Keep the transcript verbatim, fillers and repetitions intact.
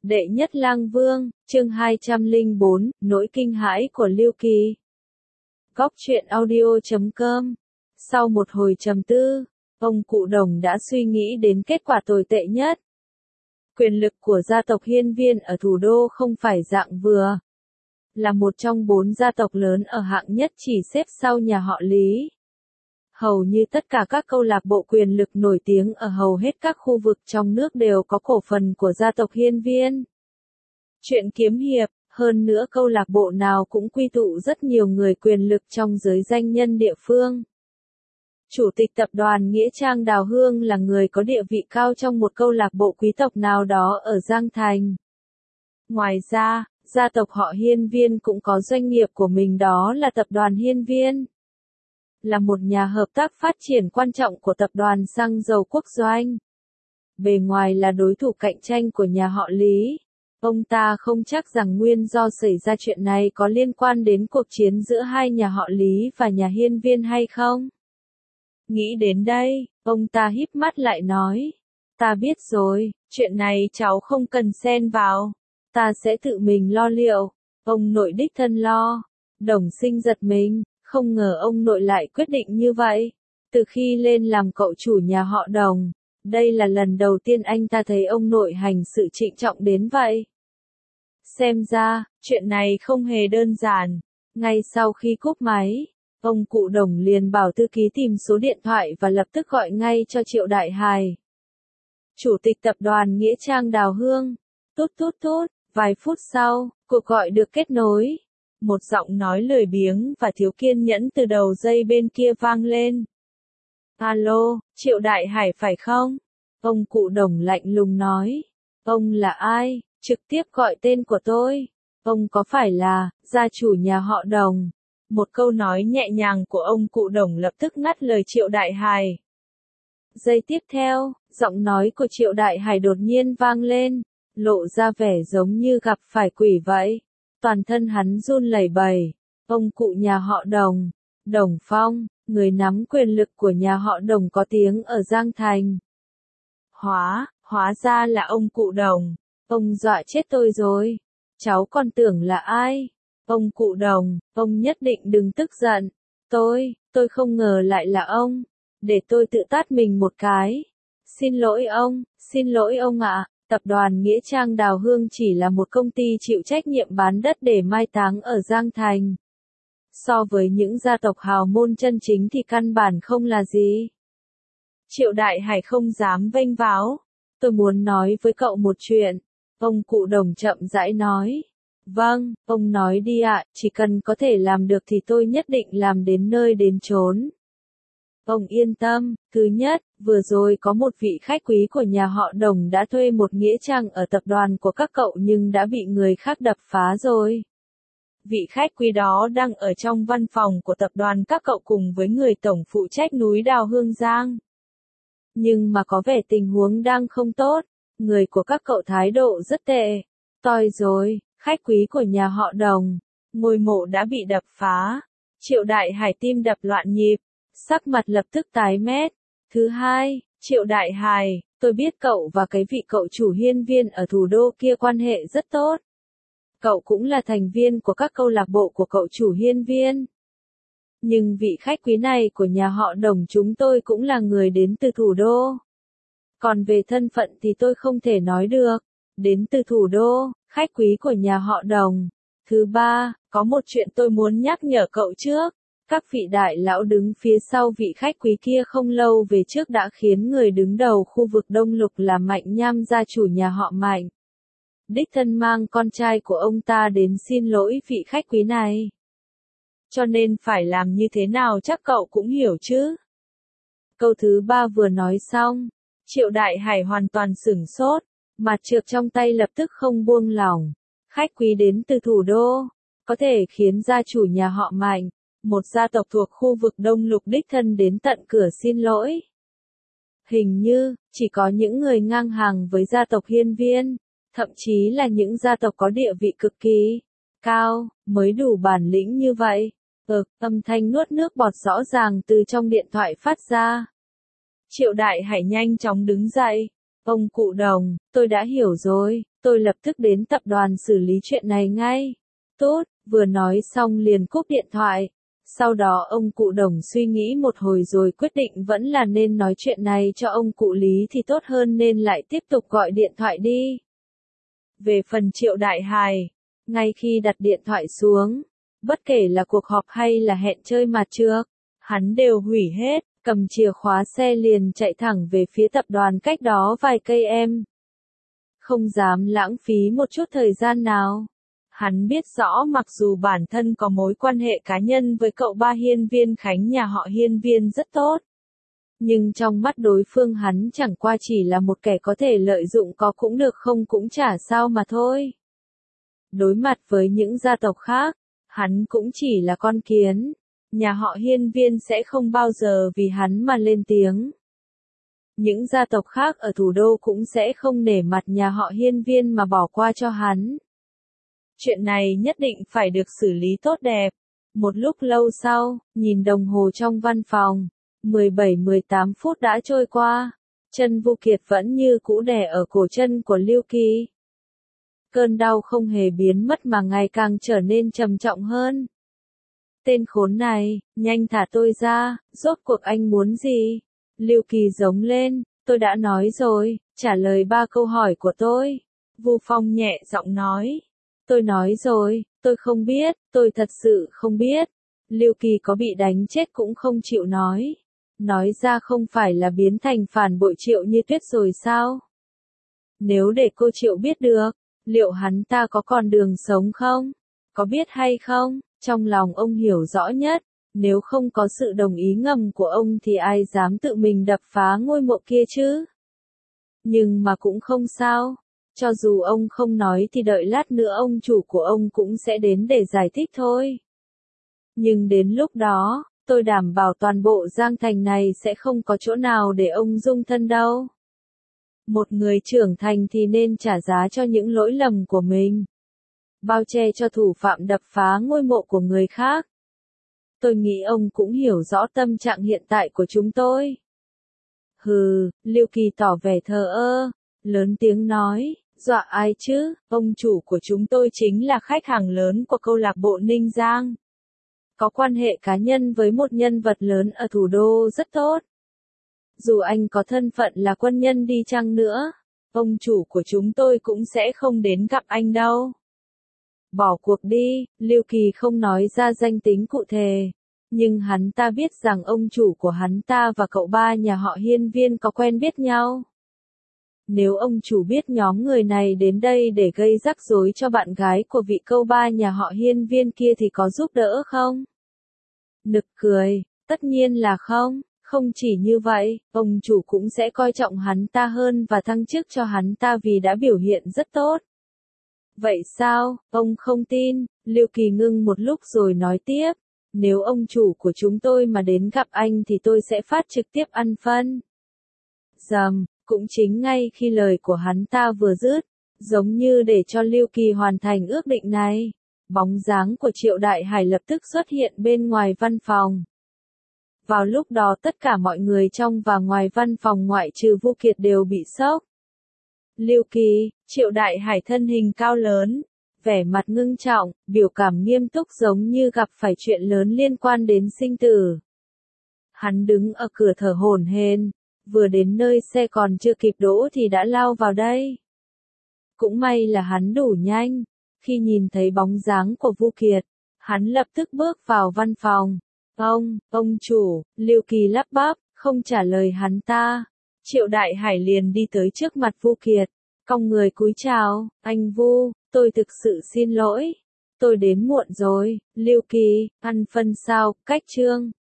Đệ nhất lang vương, chương hai trăm lẻ bốn, nỗi kinh hãi của Lưu Kỳ. Góc truyện audio chấm com. Sau một hồi trầm tư, ông cụ Đồng đã suy nghĩ đến kết quả tồi tệ nhất. Quyền lực của gia tộc Hiên Viên ở thủ đô không phải dạng vừa. Là một trong bốn gia tộc lớn ở hạng nhất chỉ xếp sau nhà họ Lý. Hầu như tất cả các câu lạc bộ quyền lực nổi tiếng ở hầu hết các khu vực trong nước đều có cổ phần của gia tộc Hiên Viên. Chuyện kiếm hiệp, hơn nữa câu lạc bộ nào cũng quy tụ rất nhiều người quyền lực trong giới danh nhân địa phương. Chủ tịch tập đoàn Nghĩa Trang Đào Hương là người có địa vị cao trong một câu lạc bộ quý tộc nào đó ở Giang Thành. Ngoài ra, gia tộc họ Hiên Viên cũng có doanh nghiệp của mình, đó là tập đoàn Hiên Viên. Là một nhà hợp tác phát triển quan trọng của tập đoàn xăng dầu Quốc Doanh. Bề ngoài là đối thủ cạnh tranh của nhà họ Lý. Ông ta không chắc rằng nguyên do xảy ra chuyện này có liên quan đến cuộc chiến giữa hai nhà họ Lý và nhà Hiên Viên hay không. Nghĩ đến đây, ông ta híp mắt lại nói. Ta biết rồi, chuyện này cháu không cần xen vào. Ta sẽ tự mình lo liệu. Ông nội đích thân lo. Đồng Sinh giật mình. Không ngờ ông nội lại quyết định như vậy. Từ khi lên làm cậu chủ nhà họ Đồng, đây là lần đầu tiên anh ta thấy ông nội hành sự trịnh trọng đến vậy. Xem ra, chuyện này không hề đơn giản. Ngay sau khi cúp máy, ông cụ Đồng liền bảo thư ký tìm số điện thoại và lập tức gọi ngay cho Triệu Đại Hài. Chủ tịch tập đoàn Nghĩa Trang Đào Hương. Tút tút tút, vài phút sau, cuộc gọi được kết nối. Một giọng nói lười biếng và thiếu kiên nhẫn từ đầu dây bên kia vang lên. Alo, Triệu Đại Hải phải không? Ông cụ Đồng lạnh lùng nói. Ông là ai? Trực tiếp gọi tên của tôi. Ông có phải là gia chủ nhà họ Đồng? Một câu nói nhẹ nhàng của ông cụ Đồng lập tức ngắt lời Triệu Đại Hải. Giây tiếp theo, giọng nói của Triệu Đại Hải đột nhiên vang lên, lộ ra vẻ giống như gặp phải quỷ vậy. Toàn thân hắn run lẩy bẩy. Ông cụ nhà họ Đồng, Đồng Phong, người nắm quyền lực của nhà họ Đồng có tiếng ở Giang Thành. Hóa, hóa ra là ông cụ Đồng. Ông dọa chết tôi rồi. Cháu còn tưởng là ai? Ông cụ Đồng, ông nhất định đừng tức giận. Tôi, tôi không ngờ lại là ông. Để tôi tự tát mình một cái. Xin lỗi ông, xin lỗi ông ạ. Tập đoàn Nghĩa Trang Đào Hương chỉ là một công ty chịu trách nhiệm bán đất để mai táng ở Giang Thành. So với những gia tộc hào môn chân chính thì căn bản không là gì. Triệu Đại Hải không dám vênh váo. Tôi muốn nói với cậu một chuyện. Ông cụ Đồng chậm rãi nói. Vâng, ông nói đi ạ, chỉ cần có thể làm được thì tôi nhất định làm đến nơi đến chốn. Ông yên tâm, thứ nhất, vừa rồi có một vị khách quý của nhà họ Đồng đã thuê một nghĩa trang ở tập đoàn của các cậu nhưng đã bị người khác đập phá rồi. Vị khách quý đó đang ở trong văn phòng của tập đoàn các cậu cùng với người tổng phụ trách núi Đào Hương Giang. Nhưng mà có vẻ tình huống đang không tốt, người của các cậu thái độ rất tệ. Toi rồi, khách quý của nhà họ Đồng, ngôi mộ đã bị đập phá. Triệu Đại Hải tim đập loạn nhịp. Sắc mặt lập tức tái mét. Thứ hai, Triệu Đại Hải, tôi biết cậu và cái vị cậu chủ Hiên Viên ở thủ đô kia quan hệ rất tốt. Cậu cũng là thành viên của các câu lạc bộ của cậu chủ Hiên Viên. Nhưng vị khách quý này của nhà họ Đồng chúng tôi cũng là người đến từ thủ đô. Còn về thân phận thì tôi không thể nói được. Đến từ thủ đô, khách quý của nhà họ Đồng. Thứ ba, có một chuyện tôi muốn nhắc nhở cậu trước. Các vị đại lão đứng phía sau vị khách quý kia không lâu về trước đã khiến người đứng đầu khu vực Đông Lục là Mạnh Nham gia chủ nhà họ Mạnh. Đích thân mang con trai của ông ta đến xin lỗi vị khách quý này. Cho nên phải làm như thế nào chắc cậu cũng hiểu chứ. Câu thứ ba vừa nói xong, Triệu Đại Hải hoàn toàn sửng sốt, mặt trược trong tay lập tức không buông lỏng. Khách quý đến từ thủ đô, có thể khiến gia chủ nhà họ Mạnh, một gia tộc thuộc khu vực Đông Lục đích thân đến tận cửa xin lỗi. Hình như, chỉ có những người ngang hàng với gia tộc Hiên Viên, thậm chí là những gia tộc có địa vị cực kỳ cao, mới đủ bản lĩnh như vậy. Ừ, âm thanh nuốt nước bọt rõ ràng từ trong điện thoại phát ra. Triệu Đại Hải nhanh chóng đứng dậy. Ông cụ Đồng, tôi đã hiểu rồi, tôi lập tức đến tập đoàn xử lý chuyện này ngay. Tốt, vừa nói xong liền cúp điện thoại. Sau đó ông cụ Đồng suy nghĩ một hồi rồi quyết định vẫn là nên nói chuyện này cho ông cụ Lý thì tốt hơn nên lại tiếp tục gọi điện thoại đi. Về phần Triệu Đại Hải, ngay khi đặt điện thoại xuống, bất kể là cuộc họp hay là hẹn chơi mặt trước, hắn đều hủy hết, cầm chìa khóa xe liền chạy thẳng về phía tập đoàn cách đó vài cây em. Không dám lãng phí một chút thời gian nào. Hắn biết rõ mặc dù bản thân có mối quan hệ cá nhân với cậu ba Hiên Viên Khánh nhà họ Hiên Viên rất tốt. Nhưng trong mắt đối phương hắn chẳng qua chỉ là một kẻ có thể lợi dụng có cũng được không cũng chả sao mà thôi. Đối mặt với những gia tộc khác, hắn cũng chỉ là con kiến. Nhà họ Hiên Viên sẽ không bao giờ vì hắn mà lên tiếng. Những gia tộc khác ở thủ đô cũng sẽ không nể mặt nhà họ Hiên Viên mà bỏ qua cho hắn. Chuyện này nhất định phải được xử lý tốt đẹp. Một lúc lâu sau, nhìn đồng hồ trong văn phòng, mười bảy mười tám phút đã trôi qua, chân Vu Kiệt vẫn như cũ đè ở cổ chân của Lưu Kỳ. Cơn đau không hề biến mất mà ngày càng trở nên trầm trọng hơn. Tên khốn này, nhanh thả tôi ra, rốt cuộc anh muốn gì? Lưu Kỳ giống lên, tôi đã nói rồi, trả lời ba câu hỏi của tôi. Vu Phong nhẹ giọng nói. Tôi nói rồi, tôi không biết, tôi thật sự không biết. Lưu Kỳ có bị đánh chết cũng không chịu nói. Nói ra không phải là biến thành phản bội Triệu Như Tuyết rồi sao? Nếu để cô Triệu biết được, liệu hắn ta có còn đường sống không? Có biết hay không? Trong lòng ông hiểu rõ nhất, nếu không có sự đồng ý ngầm của ông thì ai dám tự mình đập phá ngôi mộ kia chứ? Nhưng mà cũng không sao. Cho dù ông không nói thì đợi lát nữa ông chủ của ông cũng sẽ đến để giải thích thôi. Nhưng đến lúc đó, tôi đảm bảo toàn bộ Giang Thành này sẽ không có chỗ nào để ông dung thân đâu. Một người trưởng thành thì nên trả giá cho những lỗi lầm của mình. Bao che cho thủ phạm đập phá ngôi mộ của người khác. Tôi nghĩ ông cũng hiểu rõ tâm trạng hiện tại của chúng tôi. Hừ, Lưu Kỳ tỏ vẻ thờ ơ, lớn tiếng nói. Dọa ai chứ, ông chủ của chúng tôi chính là khách hàng lớn của câu lạc bộ Ninh Giang. Có quan hệ cá nhân với một nhân vật lớn ở thủ đô rất tốt. Dù anh có thân phận là quân nhân đi chăng nữa, ông chủ của chúng tôi cũng sẽ không đến gặp anh đâu. Bỏ cuộc đi, Lưu Kỳ không nói ra danh tính cụ thể. Nhưng hắn ta biết rằng ông chủ của hắn ta và cậu ba nhà họ Hiên Viên có quen biết nhau. Nếu ông chủ biết nhóm người này đến đây để gây rắc rối cho bạn gái của vị câu ba nhà họ Hiên Viên kia thì có giúp đỡ không? Nực cười, tất nhiên là không, không chỉ như vậy, ông chủ cũng sẽ coi trọng hắn ta hơn và thăng chức cho hắn ta vì đã biểu hiện rất tốt. Vậy sao, ông không tin? Lưu Kỳ ngưng một lúc rồi nói tiếp, nếu ông chủ của chúng tôi mà đến gặp anh thì tôi sẽ phát trực tiếp ăn phân. Dầm. Cũng chính ngay khi lời của hắn ta vừa dứt, giống như để cho Lưu Kỳ hoàn thành ước định này, bóng dáng của Triệu Đại Hải lập tức xuất hiện bên ngoài văn phòng. Vào lúc đó tất cả mọi người trong và ngoài văn phòng ngoại trừ Vu Kiệt đều bị sốc. Lưu Kỳ, Triệu Đại Hải thân hình cao lớn, vẻ mặt ngưng trọng, biểu cảm nghiêm túc giống như gặp phải chuyện lớn liên quan đến sinh tử. Hắn đứng ở cửa thở hổn hển. Vừa đến nơi xe còn chưa kịp đỗ thì đã lao vào đây. Cũng may là hắn đủ nhanh. Khi nhìn thấy bóng dáng của Vu Kiệt, hắn lập tức bước vào văn phòng. Ông, ông chủ, Lưu Kỳ lắp bắp, không trả lời hắn ta. Triệu Đại Hải liền đi tới trước mặt Vu Kiệt, cong người cúi chào, anh Vu, tôi thực sự xin lỗi. Tôi đến muộn rồi, Lưu Kỳ, ăn phân sao, cách chương.